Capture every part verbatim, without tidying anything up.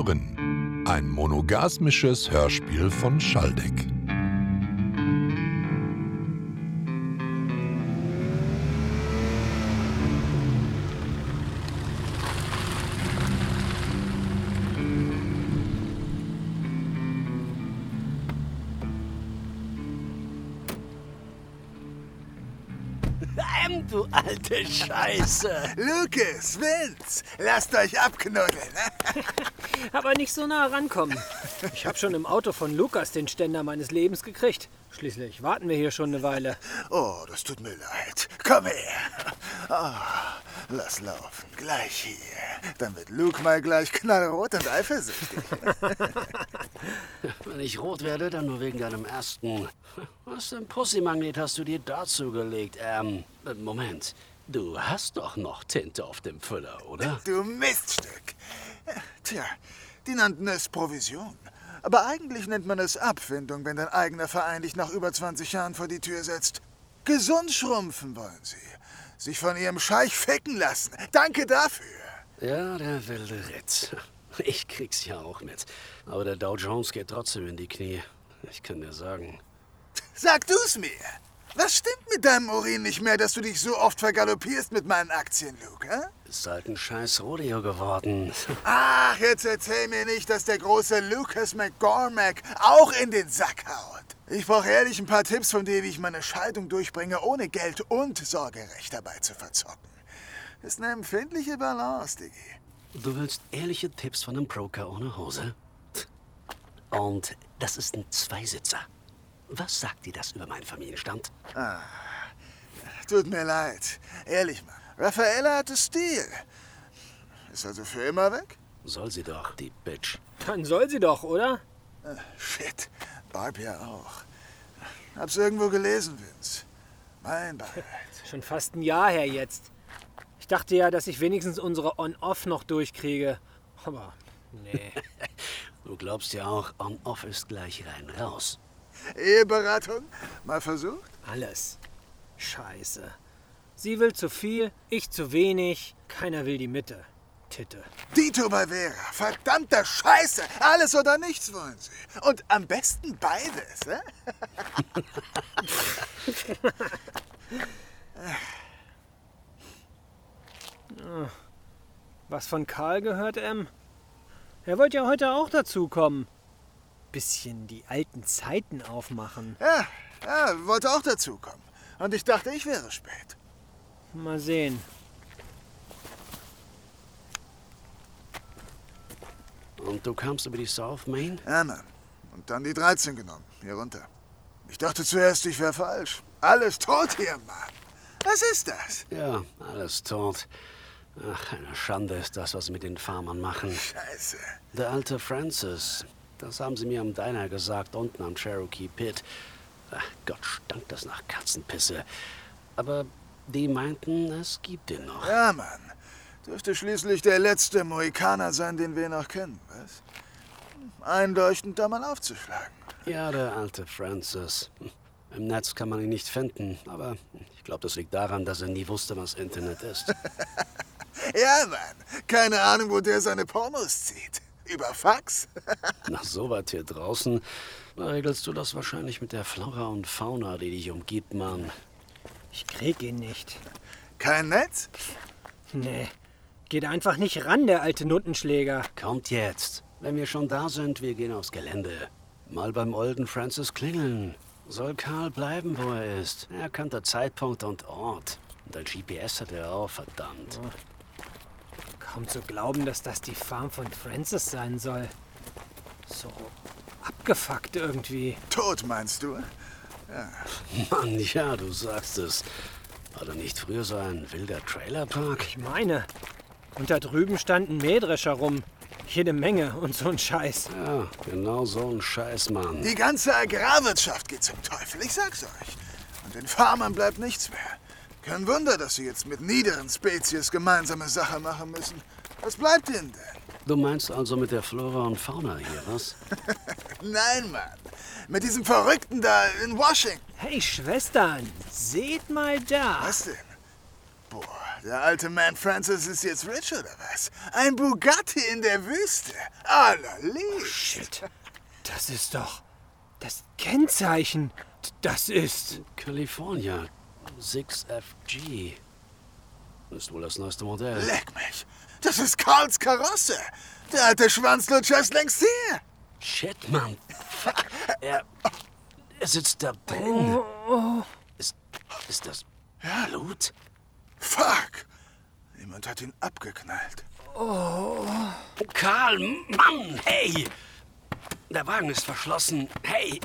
hören. Ein monogasmisches Hörspiel von Schaldeck. Du alte Scheiße. Lucas, Vince, lasst euch abknuddeln. Aber nicht so nah rankommen. Ich habe schon im Auto von Lukas den Ständer meines Lebens gekriegt. Schließlich warten wir hier schon eine Weile. Oh, das tut mir leid. Komm her. Oh, lass laufen. Gleich hier. Dann wird Luke mal gleich knallrot und eifersüchtig. Wenn ich rot werde, dann nur wegen deinem ersten. Was für ein Pussy-Magnet hast du dir dazu gelegt? Ähm, Moment. Du hast doch noch Tinte auf dem Füller, oder? Du Miststück. Tja, die nannten es Provision. Aber eigentlich nennt man es Abfindung, wenn dein eigener Verein dich nach über zwanzig Jahren vor die Tür setzt. Gesund schrumpfen wollen sie. Sich von ihrem Scheich ficken lassen. Danke dafür. Ja, der wilde Ritt. Ich krieg's ja auch mit. Aber der Dow Jones geht trotzdem in die Knie. Ich kann dir sagen. Sag du's mir. Was stimmt mit deinem Urin nicht mehr, dass du dich so oft vergaloppierst mit meinen Aktien, Luke, hä? Ist halt ein scheiß Rodeo geworden. Ach, jetzt erzähl mir nicht, dass der große Lucas McCormack auch in den Sack haut. Ich brauche ehrlich ein paar Tipps von dir, wie ich meine Scheidung durchbringe, ohne Geld und Sorgerecht dabei zu verzocken. Ist eine empfindliche Balance, Diggi. Du willst ehrliche Tipps von einem Broker ohne Hose? Und das ist ein Zweisitzer. Was sagt dir das über meinen Familienstand? Ah, tut mir leid. Ehrlich, Mann. Raffaella hatte Stil. Ist also für immer weg? Soll sie doch, die Bitch. Dann soll sie doch, oder? Ah, shit. Barb ja auch. Hab's irgendwo gelesen, Vince. Mein Beileid. Schon fast ein Jahr her jetzt. Ich dachte ja, dass ich wenigstens unsere On-Off noch durchkriege. Aber nee. Du glaubst ja auch, On-Off ist gleich rein raus. Eheberatung? Mal versucht? Alles. Scheiße. Sie will zu viel, ich zu wenig. Keiner will die Mitte. Titte. Dito Bavera. Verdammter Scheiße. Alles oder nichts wollen sie. Und am besten beides, hä? Was von Karl gehört, Em? Er wollte ja heute auch dazukommen. Bisschen die alten Zeiten aufmachen. Ja, ja, wollte auch dazukommen. Und ich dachte, ich wäre spät. Mal sehen. Und du kamst über die South Main? Ja, Mann. Und dann die dreizehn genommen, hier runter. Ich dachte zuerst, ich wäre falsch. Alles tot hier, Mann. Was ist das? Ja, alles tot. Ach, eine Schande ist das, was sie mit den Farmern machen. Scheiße. Der alte Francis, das haben sie mir am Diner gesagt, unten am Cherokee Pit. Ach Gott, stank das nach Katzenpisse. Aber die meinten, es gibt ihn noch. Ja, Mann. Dürfte schließlich der letzte Mohikaner sein, den wir noch kennen, was? Einleuchtend, da mal aufzuschlagen. Ja, der alte Francis. Im Netz kann man ihn nicht finden, aber ich glaube, das liegt daran, dass er nie wusste, was Internet ist. Ja, Mann. Keine Ahnung, wo der seine Pornos zieht. Über Fax? Nach so weit hier draußen, da regelst du das wahrscheinlich mit der Flora und Fauna, die dich umgibt, Mann. Ich krieg ihn nicht. Kein Netz? Nee. Geht einfach nicht ran, der alte Nuttenschläger. Kommt jetzt. Wenn wir schon da sind, wir gehen aufs Gelände. Mal beim olden Francis klingeln. Soll Karl bleiben, wo er ist. Er kannte Zeitpunkt und Ort. Und ein G P S hat er auch, verdammt. Oh. Kaum zu glauben, dass das die Farm von Francis sein soll. So abgefuckt irgendwie. Tot, meinst du? Ja. Mann, ja, du sagst es. War da nicht früher so ein wilder Trailerpark? Ich meine. Und da drüben stand ein Mähdrescher rum. Jede Menge und so ein Scheiß. Ja, genau so ein Scheiß, Mann. Die ganze Agrarwirtschaft geht zum Teufel, ich sag's euch. Und den Farmern bleibt nichts mehr. Kein Wunder, dass sie jetzt mit niederen Spezies gemeinsame Sache machen müssen. Was bleibt ihnen denn? Du meinst also mit der Flora und Fauna hier, was? Nein, Mann. Mit diesem Verrückten da in Washington. Hey, Schwestern, seht mal da. Was denn? Boah, Der alte Man Francis ist jetzt rich oder was? Ein Bugatti in der Wüste. Allerliebst. Shit. Das ist doch das Kennzeichen. Das ist... California. sechs F G. Ist wohl das neueste Modell. Leck mich. Das ist Karls Karosse. Der alte Schwanzlutscher ist längst hier. Shit, Mann. Fuck. Er, er sitzt da drin. Ist, ist das Blut? Fuck. Jemand hat ihn abgeknallt. Karl, Mann, hey. Der Wagen ist verschlossen. Hey.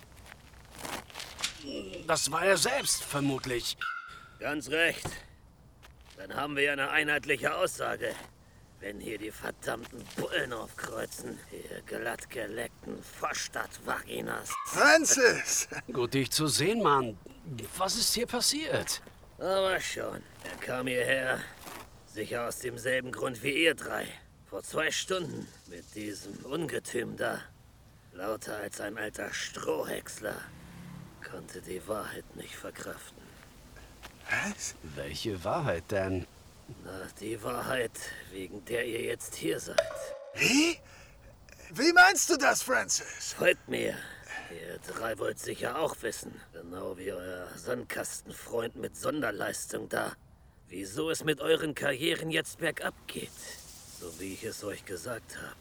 Das war er selbst, vermutlich. Ganz recht. Dann haben wir ja eine einheitliche Aussage. Wenn hier die verdammten Bullen aufkreuzen, ihr glattgeleckten Vorstadtvaginas. Francis! Gut, dich zu sehen, Mann. Was ist hier passiert? Aber schon. Er kam hierher, sicher aus demselben Grund wie ihr drei. Vor zwei Stunden mit diesem Ungetüm da. Lauter als ein alter Strohhäcksler. Konnte die Wahrheit nicht verkraften. Was? Welche Wahrheit denn? Na, die Wahrheit, wegen der ihr jetzt hier seid. Wie? Wie meinst du das, Francis? Folgt mir. Ihr drei wollt sicher auch wissen, genau wie euer Sandkastenfreund mit Sonderleistung da, wieso es mit euren Karrieren jetzt bergab geht. So wie ich es euch gesagt habe.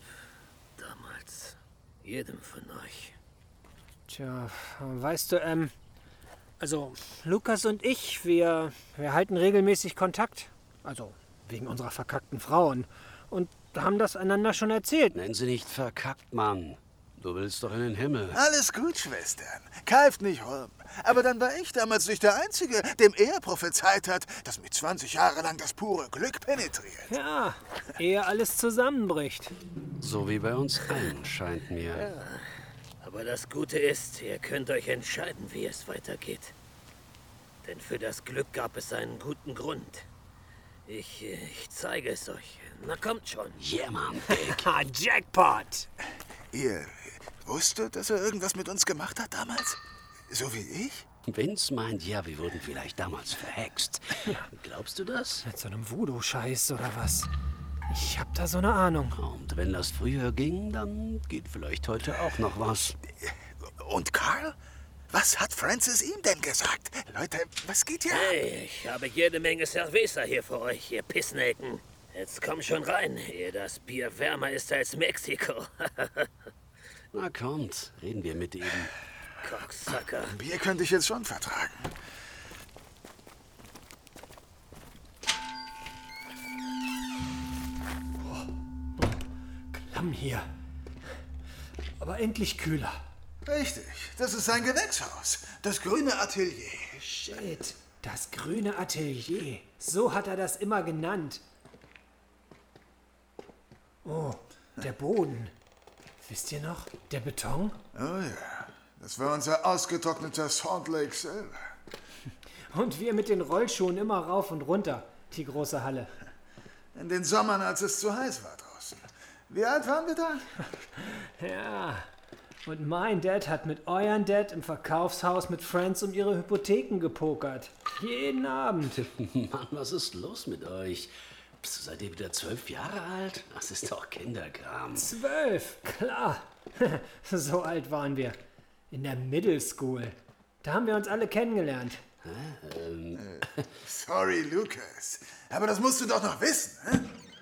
Damals. Jedem von euch. Tja, weißt du, ähm, also Lukas und ich, wir, wir halten regelmäßig Kontakt. Also wegen unserer verkackten Frauen. Und haben das einander schon erzählt. Nenn sie nicht verkackt, Mann. Du willst doch in den Himmel. Alles gut, Schwestern. Keift nicht rum. Aber dann war ich damals nicht der Einzige, dem er prophezeit hat, dass mich zwanzig Jahre lang das pure Glück penetriert. Ja, ehe alles zusammenbricht. So wie bei uns allen, scheint mir. Aber das Gute ist, ihr könnt euch entscheiden, wie es weitergeht. Denn für das Glück gab es einen guten Grund. Ich, ich zeige es euch. Na kommt schon. Yeah, Mann, Dick. Ha, Jackpot! Ihr wusstet, dass er irgendwas mit uns gemacht hat damals? So wie ich? Vince meint, ja, wir wurden vielleicht damals verhext. Glaubst du das? Mit so einem Voodoo-Scheiß oder was? Ich hab da so eine Ahnung. Und wenn das früher ging, dann geht vielleicht heute auch noch was. Und Karl? Was hat Francis ihm denn gesagt? Leute, was geht hier? Hey, ich habe jede Menge Cerveza hier für euch, ihr Pissnelken. Jetzt komm schon rein, ehe das Bier wärmer ist als Mexiko. Na kommt, reden wir mit ihm. Cocksucker. Bier könnte ich jetzt schon vertragen. Klamm hier. Aber endlich kühler. Richtig, das ist sein Gewächshaus. Das grüne Atelier. Shit, das grüne Atelier. So hat er das immer genannt. Oh, der Boden. Wisst ihr noch? Der Beton? Oh ja, das war unser ausgetrockneter Salt Lake Silver. Und wir mit den Rollschuhen immer rauf und runter. Die große Halle. In den Sommern, als es zu heiß war draußen. Wie alt waren wir da? Ja. Und mein Dad hat mit euren Dad im Verkaufshaus mit Friends um ihre Hypotheken gepokert. Jeden Abend. Mann, was ist los mit euch? Bist du seid ihr wieder zwölf Jahre alt? Das ist doch Kinderkram. Zwölf, klar. So alt waren wir. In der Middle School. Da haben wir uns alle kennengelernt. Ähm, Sorry, Lucas. Aber das musst du doch noch wissen, hä?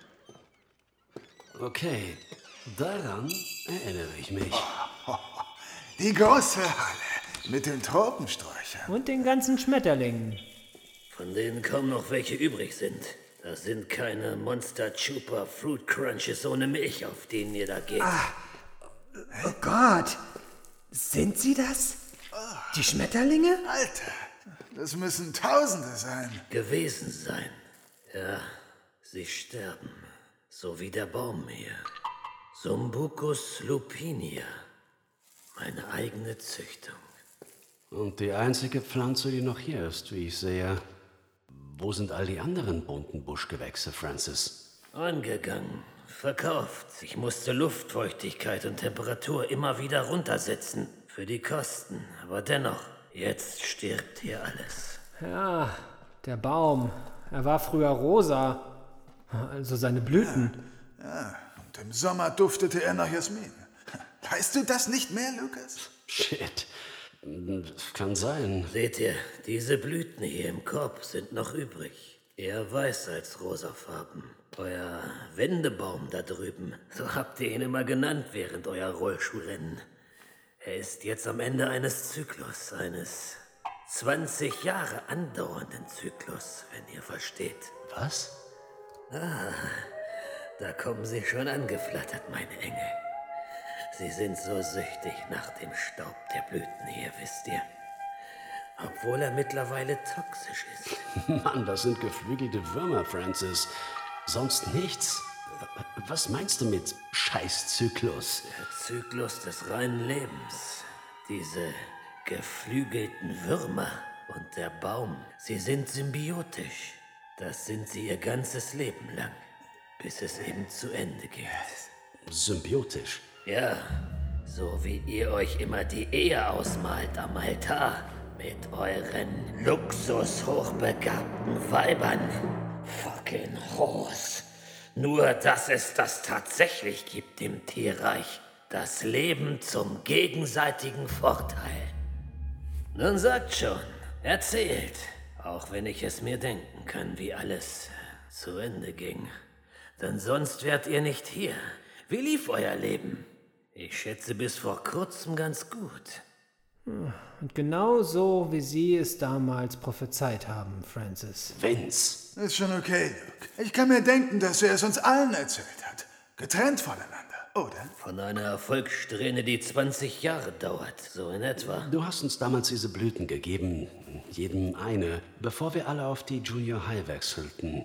okay, daran erinnere ich mich. Die große Halle mit den Tropensträuchern. Und den ganzen Schmetterlingen. Von denen kaum noch welche übrig sind. Das sind keine Monster Chupa Fruit Crunches ohne Milch, auf denen ihr da geht. Oh Gott. Sind sie das? Die Schmetterlinge? Alter, das müssen Tausende sein. Gewesen sein. Ja, sie sterben. So wie der Baum hier. Sumbucus lupinia. Meine eigene Züchtung. Und die einzige Pflanze, die noch hier ist, wie ich sehe. Wo sind all die anderen bunten Buschgewächse, Francis? Angegangen. Verkauft. Ich musste Luftfeuchtigkeit und Temperatur immer wieder runtersetzen. Für die Kosten. Aber dennoch, jetzt stirbt hier alles. Ja, der Baum. Er war früher rosa. Also seine Blüten. Ja, ja, und im Sommer duftete er nach Jasmin. Weißt du das nicht mehr, Lucas? Shit. Kann sein. Seht ihr, diese Blüten hier im Korb sind noch übrig. Eher weiß als rosafarben. Euer Wendebaum da drüben, so habt ihr ihn immer genannt während eurer Rollschuhrennen. Er ist jetzt am Ende eines Zyklus, eines zwanzig Jahre andauernden Zyklus, wenn ihr versteht. Was? Ah, da kommen sie schon angeflattert, meine Engel. Sie sind so süchtig nach dem Staub der Blüten hier, wisst ihr. Obwohl er mittlerweile toxisch ist. Mann, das sind geflügelte Würmer, Francis. Sonst nichts. Was meinst du mit Scheißzyklus? Der Zyklus des reinen Lebens. Diese geflügelten Würmer und der Baum, sie sind symbiotisch. Das sind sie ihr ganzes Leben lang, bis es eben zu Ende geht. Symbiotisch? Ja, so wie ihr euch immer die Ehe ausmalt am Altar. Mit euren luxushochbegabten Weibern. Fucking Horse. Nur, dass es das tatsächlich gibt im Tierreich. Das Leben zum gegenseitigen Vorteil. Nun sagt schon, erzählt. Auch wenn ich es mir denken kann, wie alles zu Ende ging. Denn sonst wärt ihr nicht hier. Wie lief euer Leben? Ich schätze bis vor kurzem ganz gut. Und genau so, wie Sie es damals prophezeit haben, Francis. Vince. Ist schon okay, Luke. Ich kann mir denken, dass er es uns allen erzählt hat. Getrennt voneinander, oder? Von einer Erfolgssträhne, die zwanzig Jahre dauert, so in etwa. Du hast uns damals diese Blüten gegeben, jedem eine, bevor wir alle auf die Junior High wechselten.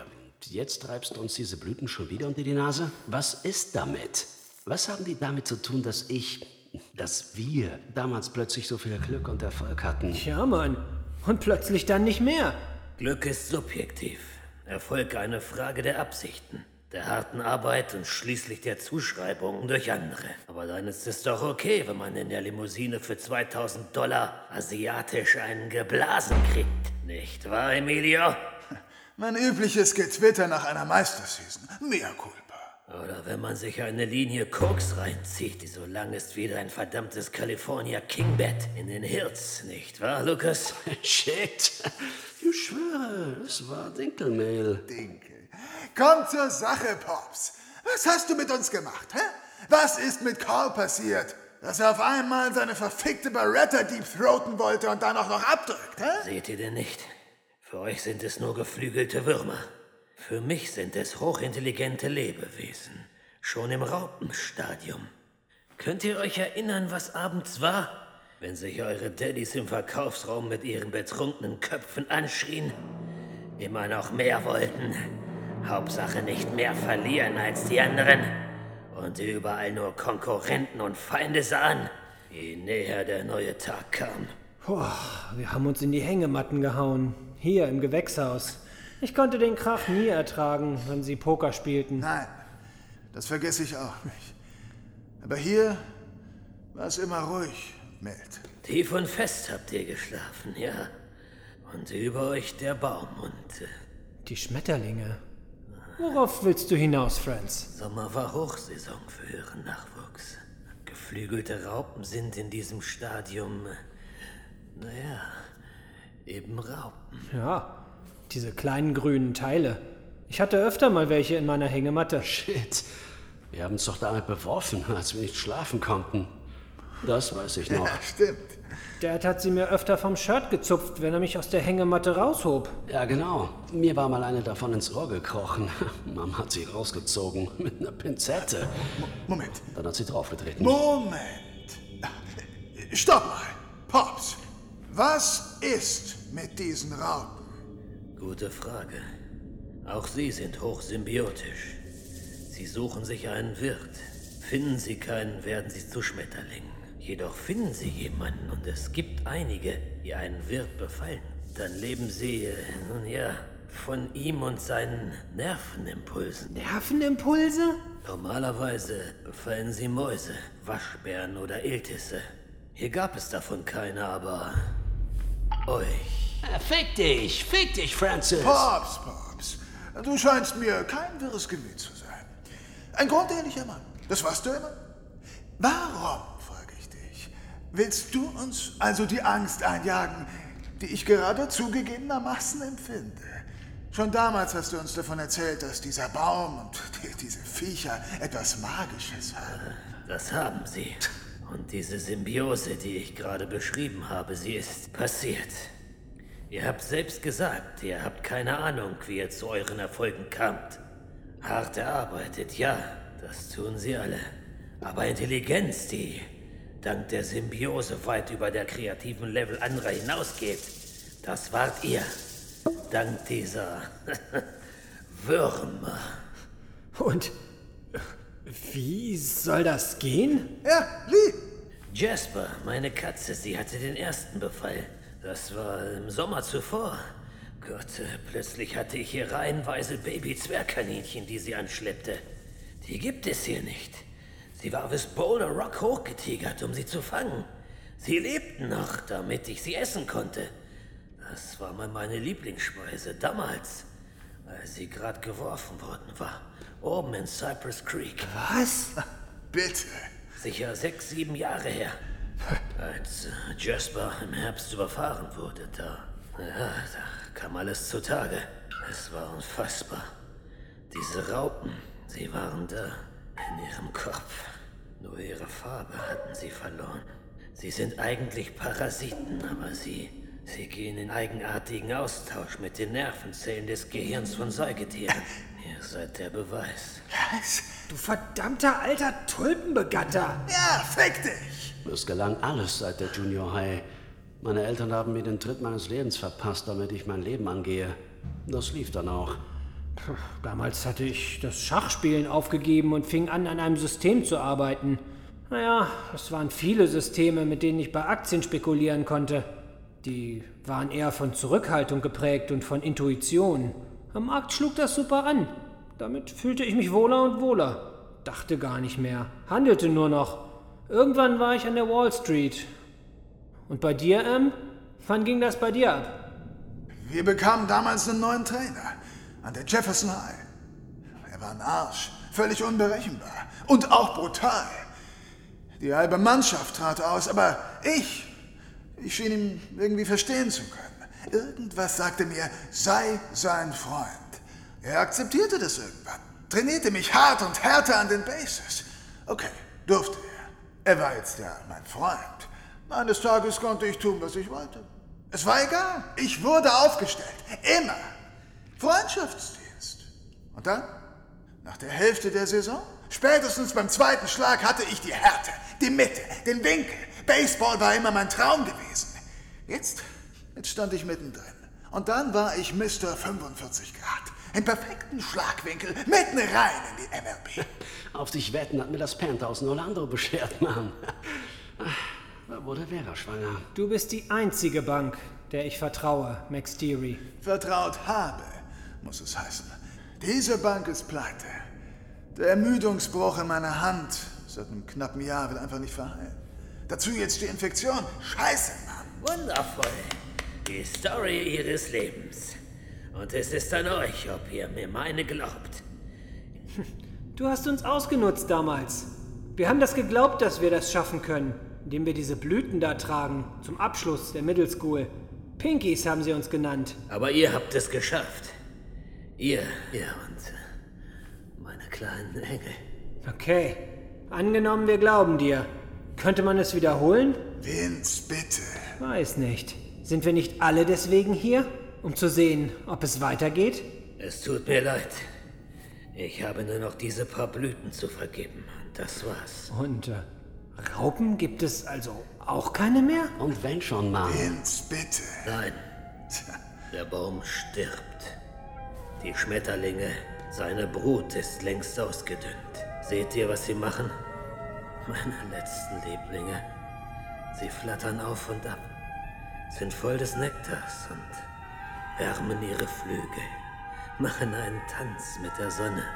Jetzt treibst du uns diese Blüten schon wieder unter die Nase? Was ist damit? Was haben die damit zu tun, dass ich, dass wir damals plötzlich so viel Glück und Erfolg hatten? Ja, Mann. Und plötzlich dann nicht mehr. Glück ist subjektiv. Erfolg eine Frage der Absichten, der harten Arbeit und schließlich der Zuschreibungen durch andere. Aber dann ist es doch okay, wenn man in der Limousine für zweitausend Dollar asiatisch einen geblasen kriegt. Nicht wahr, Emilio? Mein übliches Getwitter nach einer Meisterseason. Mea culpa. Oder wenn man sich eine Linie Koks reinzieht, die so lang ist wie dein verdammtes California Kingbed in den Hirz. Nicht wahr, Lucas? Shit. Ich schwöre, es war Dinkelmehl. Dinkel. Komm zur Sache, Pops. Was hast du mit uns gemacht, hä? Was ist mit Carl passiert? Dass er auf einmal seine verfickte Beretta deepthroaten wollte und dann auch noch abdrückt, hä? Seht ihr denn nicht? Für euch sind es nur geflügelte Würmer. Für mich sind es hochintelligente Lebewesen. Schon im Raupenstadium. Könnt ihr euch erinnern, was abends war? Wenn sich eure Daddys im Verkaufsraum mit ihren betrunkenen Köpfen anschrien? Immer noch mehr wollten. Hauptsache nicht mehr verlieren als die anderen. Und überall nur Konkurrenten und Feinde sahen, je näher der neue Tag kam. Boah, wir haben uns in die Hängematten gehauen. Hier im Gewächshaus. Ich konnte den Krach nie ertragen, wenn sie Poker spielten. Nein, das vergesse ich auch nicht. Aber hier war es immer ruhig, mild. Tief und fest habt ihr geschlafen, ja. Und über euch der Baum und... Äh, Die Schmetterlinge. Worauf willst du hinaus, Franz? Sommer war Hochsaison für euren Nachwuchs. Geflügelte Raupen sind in diesem Stadium... Äh, naja, eben Raupen. Ja, diese kleinen grünen Teile. Ich hatte öfter mal welche in meiner Hängematte. Shit. Wir haben uns doch damit beworfen, als wir nicht schlafen konnten. Das weiß ich noch. Ja, stimmt. Dad hat sie mir öfter vom Shirt gezupft, wenn er mich aus der Hängematte raushob. Ja, genau. Mir war mal eine davon ins Ohr gekrochen. Mom hat sie rausgezogen mit einer Pinzette. Moment. Dann hat sie draufgetreten. Moment. Stopp mal. Pops, was ist mit diesen Raupen? Gute Frage. Auch sie sind hochsymbiotisch. Sie suchen sich einen Wirt. Finden sie keinen, werden sie zu Schmetterlingen. Jedoch finden sie jemanden und es gibt einige, die einen Wirt befallen. Dann leben sie, äh, nun ja, von ihm und seinen Nervenimpulsen. Nervenimpulse? Normalerweise befallen sie Mäuse, Waschbären oder Iltisse. Hier gab es davon keine, aber euch. Äh, fick dich, fick dich, Francis. Pops, Pops, du scheinst mir kein wirres Gemüt zu sein. Ein grundehrlicher Mann, das warst du immer. Warum, frage ich dich, willst du uns also die Angst einjagen, die ich gerade zugegebenermaßen empfinde? Schon damals hast du uns davon erzählt, dass dieser Baum und die, diese Viecher etwas Magisches haben. Das haben sie. Und diese Symbiose, die ich gerade beschrieben habe, sie ist passiert. Ihr habt selbst gesagt, ihr habt keine Ahnung, wie ihr zu euren Erfolgen kamt. Hart erarbeitet, ja, das tun sie alle. Aber Intelligenz, die dank der Symbiose weit über der kreativen Level anderer hinausgeht, das wart ihr. Dank dieser Würmer. Und wie soll das gehen? Ja, wie? Jasper, meine Katze, sie hatte den ersten Befall. Das war im Sommer zuvor. Gott, äh, plötzlich hatte ich hier reihenweise Baby-Zwergkaninchen, die sie anschleppte. Die gibt es hier nicht. Sie war bis Boulder Rock hochgetigert, um sie zu fangen. Sie lebten noch, damit ich sie essen konnte. Das war mal meine Lieblingsspeise damals, als sie gerade geworfen worden war. Oben in Cypress Creek. Was? Bitte. Sicher sechs, sieben Jahre her. Als äh, Jasper im Herbst überfahren wurde, da, ja, da kam alles zutage. Es war unfassbar. Diese Raupen, sie waren da in ihrem Kopf. Nur ihre Farbe hatten sie verloren. Sie sind eigentlich Parasiten, aber sie, sie gehen in eigenartigen Austausch mit den Nervenzellen des Gehirns von Säugetieren. Ihr seid der Beweis. Was? Du verdammter alter Tulpenbegatter! Ja, fick dich! Es gelang alles seit der Junior High. Meine Eltern haben mir den Tritt meines Lebens verpasst, damit ich mein Leben angehe. Das lief dann auch. Damals hatte ich das Schachspielen aufgegeben und fing an, an einem System zu arbeiten. Naja, es waren viele Systeme, mit denen ich bei Aktien spekulieren konnte. Die waren eher von Zurückhaltung geprägt und von Intuition. Am Markt schlug das super an. Damit fühlte ich mich wohler und wohler. Dachte gar nicht mehr, handelte nur noch. Irgendwann war ich an der Wall Street. Und bei dir, Em? Wann ging das bei dir ab? Wir bekamen damals einen neuen Trainer an der Jefferson High. Er war ein Arsch, völlig unberechenbar und auch brutal. Die halbe Mannschaft trat aus, aber ich, ich schien ihn irgendwie verstehen zu können. Irgendwas sagte mir, sei sein Freund. Er akzeptierte das irgendwann, trainierte mich hart und härter an den Bases. Okay, durfte er. Er war jetzt ja mein Freund. Eines Tages konnte ich tun, was ich wollte. Es war egal. Ich wurde aufgestellt. Immer. Freundschaftsdienst. Und dann, nach der Hälfte der Saison, spätestens beim zweiten Schlag hatte ich die Härte, die Mitte, den Winkel. Baseball war immer mein Traum gewesen. Jetzt, jetzt stand ich mittendrin. Und dann war ich Mister fünfundvierzig Grad. Im perfekten Schlagwinkel, mitten rein in die M L B. Auf dich wetten hat mir das Penthouse in Orlando beschert, Mann. Da wurde Vera schwanger. Du bist die einzige Bank, der ich vertraue, Max Deary. Vertraut habe, muss es heißen. Diese Bank ist pleite. Der Ermüdungsbruch in meiner Hand seit einem knappen Jahr will einfach nicht verheilen. Dazu jetzt die Infektion. Scheiße, Mann. Wundervoll. Die Story ihres Lebens. Und es ist an euch, ob ihr mir meine glaubt. Du hast uns ausgenutzt damals. Wir haben das geglaubt, dass wir das schaffen können, indem wir diese Blüten da tragen, zum Abschluss der Middle School. Pinkies haben sie uns genannt. Aber ihr habt es geschafft. Ihr, ihr und meine kleinen Engel. Okay. Angenommen, wir glauben dir. Könnte man es wiederholen? Vince, bitte. Weiß nicht. Sind wir nicht alle deswegen hier? Um zu sehen, ob es weitergeht? Es tut mir leid. Ich habe nur noch diese paar Blüten zu vergeben. Das war's. Und äh, Raupen gibt es also auch keine mehr? Und wenn schon, Mann. Vince, bitte. Nein. Der Baum stirbt. Die Schmetterlinge, seine Brut ist längst ausgedünnt. Seht ihr, was sie machen? Meine letzten Lieblinge. Sie flattern auf und ab, sind voll des Nektars und wärmen ihre Flügel, machen einen Tanz mit der Sonne.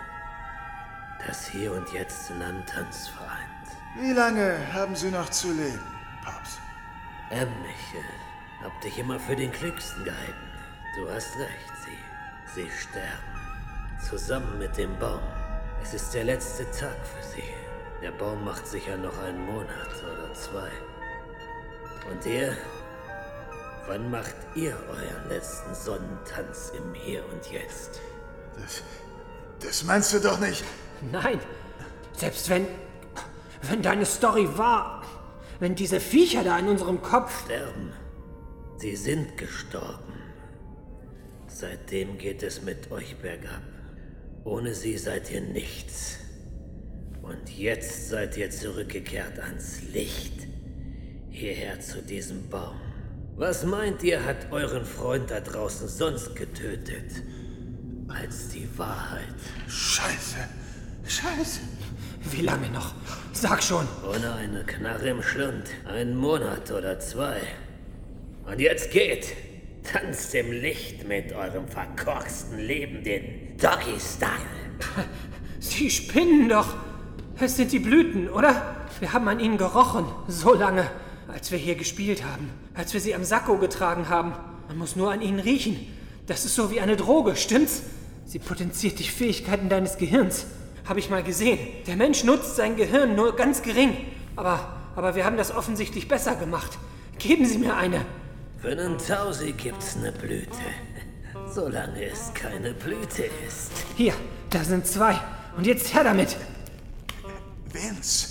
Das Hier und Jetzt in einem Tanz vereint. Wie lange haben Sie noch zu leben, Pops? Ähm, ich, äh, Hab dich immer für den Klügsten gehalten. Du hast recht, sie. Sie sterben. Zusammen mit dem Baum. Es ist der letzte Tag für sie. Der Baum macht sicher noch einen Monat oder zwei. Und ihr? Wann macht ihr euren letzten Sonnentanz im Hier und Jetzt? Das, das meinst du doch nicht. Nein, selbst wenn, wenn deine Story wahr, wenn diese Viecher da in unserem Kopf... Sterben. Sie sind gestorben. Seitdem geht es mit euch bergab. Ohne sie seid ihr nichts. Und jetzt seid ihr zurückgekehrt ans Licht. Hierher zu diesem Baum. Was meint ihr, hat euren Freund da draußen sonst getötet? Als die Wahrheit. Scheiße. Scheiße. Wie lange noch? Sag schon. Ohne eine Knarre im Schlund. Einen Monat oder zwei. Und jetzt geht. Tanzt im Licht mit eurem verkorksten Leben den Doggy-Style. Sie spinnen doch. Es sind die Blüten, oder? Wir haben an ihnen gerochen. So lange, als wir hier gespielt haben. Als wir sie am Sakko getragen haben. Man muss nur an ihnen riechen. Das ist so wie eine Droge, stimmt's? Sie potenziert die Fähigkeiten deines Gehirns. Habe ich mal gesehen. Der Mensch nutzt sein Gehirn nur ganz gering. Aber, aber wir haben das offensichtlich besser gemacht. Geben Sie mir eine. Für einen Tausi gibt's eine Blüte. Solange es keine Blüte ist. Hier, da sind zwei. Und jetzt her damit. Vince.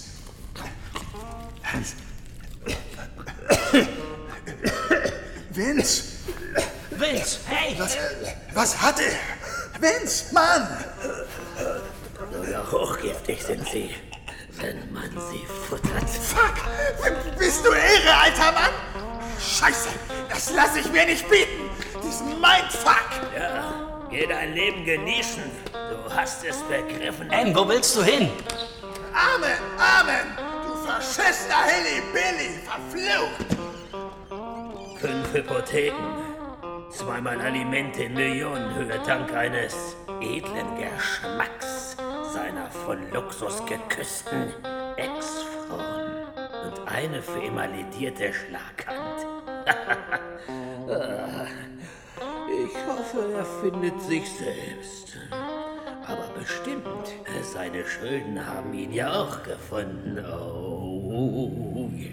Vince. Vince, hey! Was, was hat er? Vince, Mann! Sogar hochgiftig sind sie, wenn man sie futtert. Fuck! Bist du irre, alter Mann? Scheiße, das lasse ich mir nicht bieten. Diesen Mindfuck. Ja, geh dein Leben genießen. Du hast es begriffen. Ann, wo willst du hin? Amen, Amen. Du verschissener Hilly-Billy, verflucht. Fünf Hypotheken. Zweimal Alimente in Millionenhöhe dank eines edlen Geschmacks seiner von Luxus geküssten Ex-Frauen. Und eine für immer ledierte Schlaghand. Ich hoffe, er findet sich selbst. Aber bestimmt, seine Schulden haben ihn ja auch gefunden. Oh, yeah.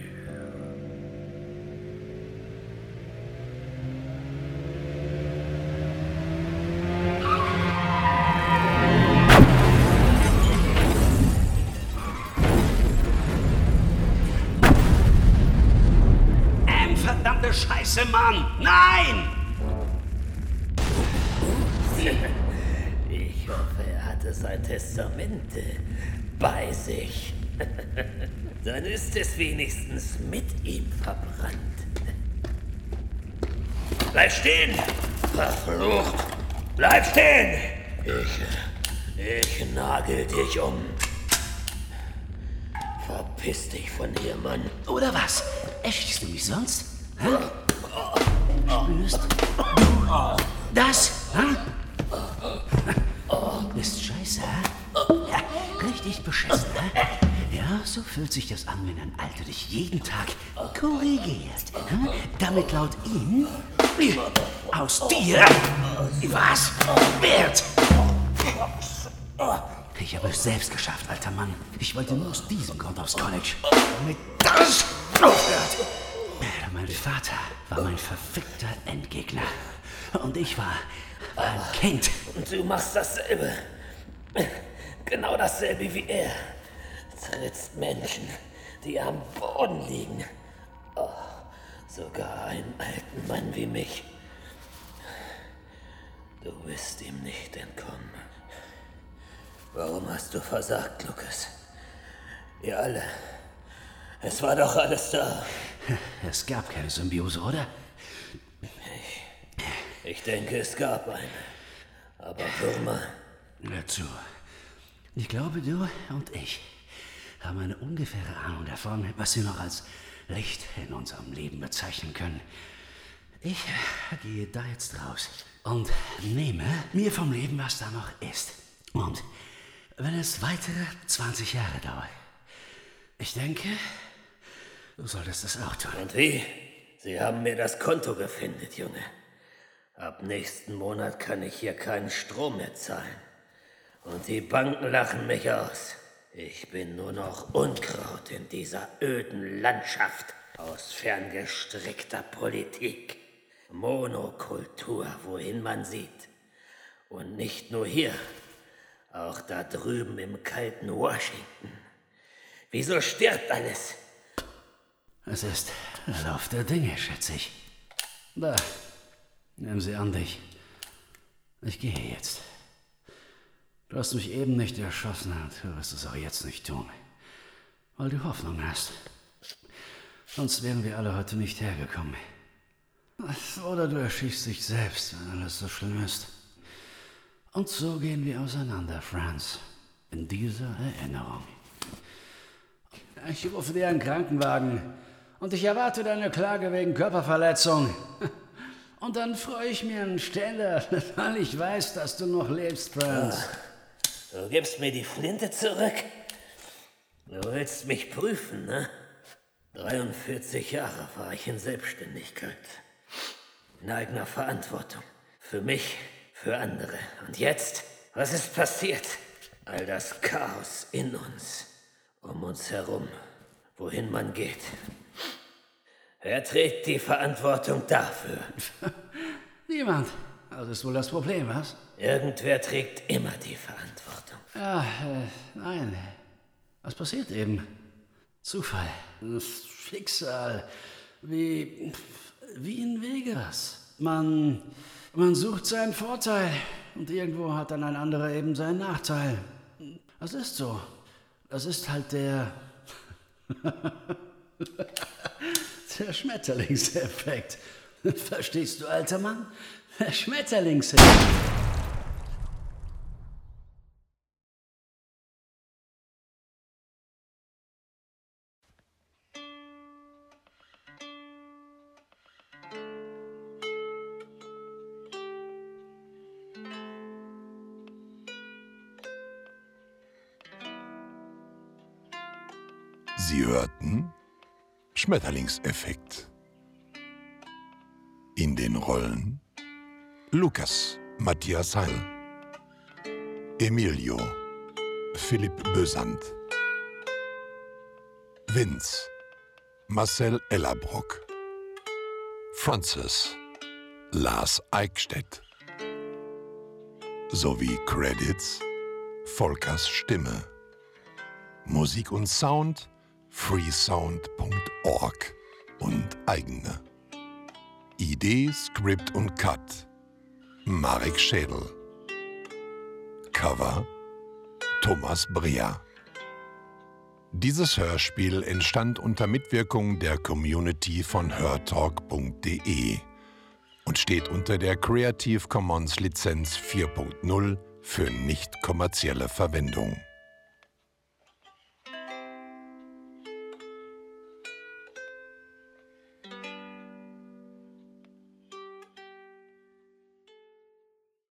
Verdammte Scheiße, Mann! Nein! Ich hoffe, er hatte sein Testament bei sich. Dann ist es wenigstens mit ihm verbrannt. Bleib stehen! Verflucht! Bleib stehen! Ich, ich nagel dich um. Verpiss dich von hier, Mann. Oder was? Erschießt du mich sonst? Hä? Spürst du das? Hä? Ist scheiße, hä? Ja, richtig beschissen, hä? Ja, so fühlt sich das an, wenn ein Alter dich jeden Tag korrigiert. Hä? Damit laut ihm aus dir was wird. Ich habe es selbst geschafft, alter Mann. Ich wollte nur aus diesem Grund aufs College. Damit das aufhört. Mein Vater war mein verfickter Endgegner. Und ich war ein Kind. Und du machst dasselbe. Genau dasselbe wie er. Zerritzt Menschen, die am Boden liegen. Oh, sogar einen alten Mann wie mich. Du wirst ihm nicht entkommen. Warum hast du versagt, Lucas? Ihr alle. Es war doch alles da. Es gab keine Symbiose, oder? Ich, ich denke, es gab eine. Aber Würmer... Hör zu. Ich glaube, du und ich haben eine ungefähre Ahnung davon, was wir noch als Licht in unserem Leben bezeichnen können. Ich gehe da jetzt raus und nehme mir vom Leben, was da noch ist. Und wenn es weitere zwanzig Jahre dauert, ich denke, du solltest das auch tun. Und wie? Sie haben mir das Konto gefändet, Junge. Ab nächsten Monat kann ich hier keinen Strom mehr zahlen. Und die Banken lachen mich aus. Ich bin nur noch Unkraut in dieser öden Landschaft aus ferngestreckter Politik. Monokultur, wohin man sieht. Und nicht nur hier, auch da drüben im kalten Washington. Wieso stirbt alles? Es ist der Lauf der Dinge, schätze ich. Da, nehmen Sie an dich. Ich gehe jetzt. Du hast mich eben nicht erschossen und du wirst es auch jetzt nicht tun. Weil du Hoffnung hast. Sonst wären wir alle heute nicht hergekommen. Oder du erschießt dich selbst, wenn alles so schlimm ist. Und so gehen wir auseinander, Franz. In dieser Erinnerung. Ich rufe dir einen Krankenwagen. Und ich erwarte deine Klage wegen Körperverletzung. Und dann freue ich mir einen Ständer, weil ich weiß, dass du noch lebst, Franz. Oh, du gibst mir die Flinte zurück? Du willst mich prüfen, ne? dreiundvierzig Jahre war ich in Selbstständigkeit. In eigener Verantwortung. Für mich, für andere. Und jetzt? Was ist passiert? All das Chaos in uns. Um uns herum. Wohin man geht. Wer trägt die Verantwortung dafür? Niemand. Das ist wohl das Problem, was? Irgendwer trägt immer die Verantwortung. Ja, äh, nein. Was passiert eben? Zufall. Das Schicksal. Wie, wie in Vegas. Man, man sucht seinen Vorteil. Und irgendwo hat dann ein anderer eben seinen Nachteil. Das ist so. Das ist halt der... der Schmetterlingseffekt. Verstehst du, alter Mann? Der Schmetterlingseffekt. Sie hörten Schmetterlingseffekt. In den Rollen Lukas Matthias Heil, Emilio Philipp Bösand, Vince Marcel Ellerbrock, Francis Lars Eickstedt sowie Credits Volkers Stimme. Musik und Sound freesound punkt org und eigene. Idee, Skript und Cut Marek Schädel. Cover Thomas Breer. Dieses Hörspiel entstand unter Mitwirkung der Community von hörtalk punkt de und steht unter der Creative Commons Lizenz vier Punkt null für nicht kommerzielle Verwendung.